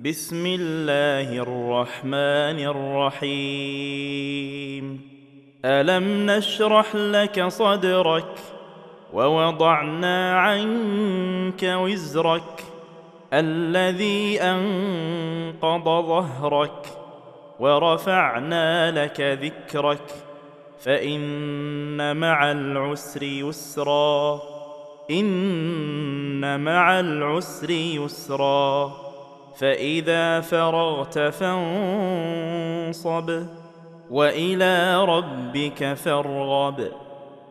بسم الله الرحمن الرحيم. ألم نشرح لك صدرك ووضعنا عنك وزرك الذي أنقض ظهرك ورفعنا لك ذكرك فإن مع العسر يسرا إن مع العسر يسرا فإذا فرغت فانصب وإلى ربك فارغب.